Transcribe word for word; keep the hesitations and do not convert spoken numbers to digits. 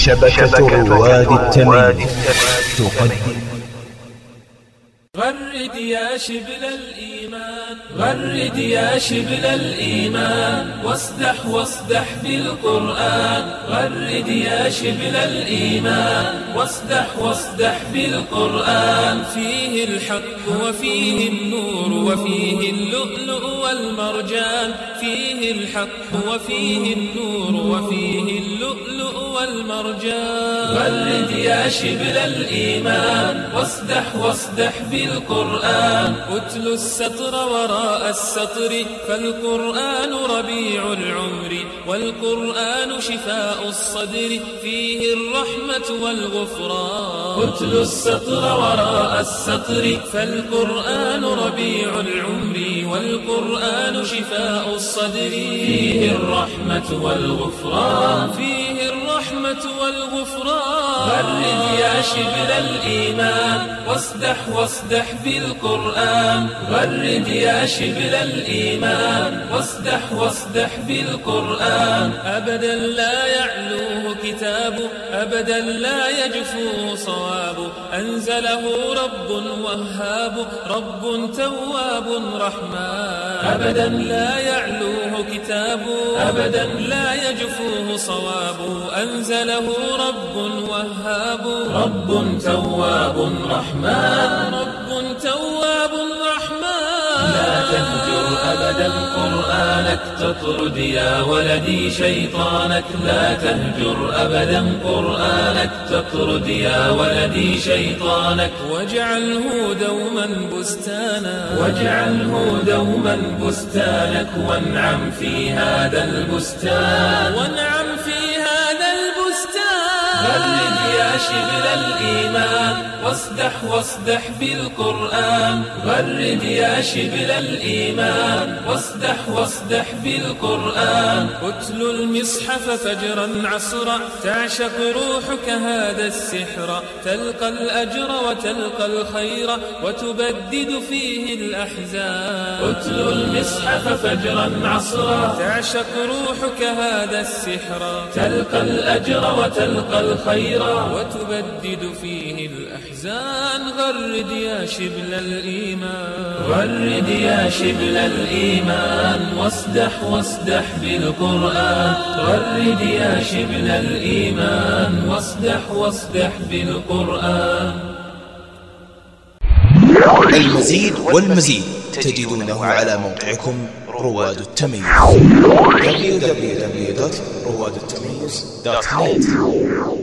شبكة رواد التمييز تقدم. غرد يا شبل الإيمان، غرد يا شبل الإيمان، واصدح واصدح بالقرآن. غرد يا شبل الإيمان، واصدح واصدح بالقرآن. فيه الحق وفيه النور وفيه اللؤلؤ والمرجان. فيه الحق وفيه النور وفيه اللؤلؤ والمرجان. غرد يا شبل الإيمان، واصدح واصدح بالقرآن. اتل السطر وراء السطر، فالقرآن ربيع العمر، والقرآن شفاء الصدر، فيه الرحمة والغفران. اتل السطر وراء السطر، فالقرآن ربيع العمر، والقرآن شفاء الصدر، فيه الرحمة والغفران. فيه الرحمة والغفران. غرد يا شبل الإيمان، واصدح واصدح بالقرآن. غرد يا شبل الإيمان، واصدح واصدح بالقرآن. أبدا لا يعلوه كتاب، أبدا لا يجفوه صواب. أنزله رب وهاب، رب تواب رحمن. أبدا لا يعلوه كتاب، أبدا لا يجفوه صواب. أنزله رب وهاب، رب تواب رحمن. رب تواب رحمن. لا تهجر أبدا قرآنك، تطرد يا ولدي شيطانك. لا تهجر أبدا قرآنك، تطرد يا ولدي شيطانك. واجعله دوما بستانا، واجعله دوما بستانك. وانعم في هذا البستان، وانعم في هذا البستان. غرد يا شبل الإيمان، واصدح واصدح بالقرآن. غرد يا شبل الإيمان، واصدح واصدح بالقرآن. اتل المصحف فجرا عصرا، تعشق روحك هذا السحر. تلقى الأجر وتلقى الخير، وتبدد فيه الأحزان. اتل المصحف فجرا عصرا، تعشق روحك هذا السحر. تلقى الأجر وتلقى الخير، وتبدد فيه الأحزان. غرد يا شبل الإيمان، غرد يا شبل الإيمان، واصدح واصدح بالقرآن. غرد يا شبل الإيمان، واصدح واصدح بالقرآن. المزيد والمزيد تجدونه على موقعكم رواد التمييز دبليو دبليو دبليو دوت رواد التمييز دوت نت.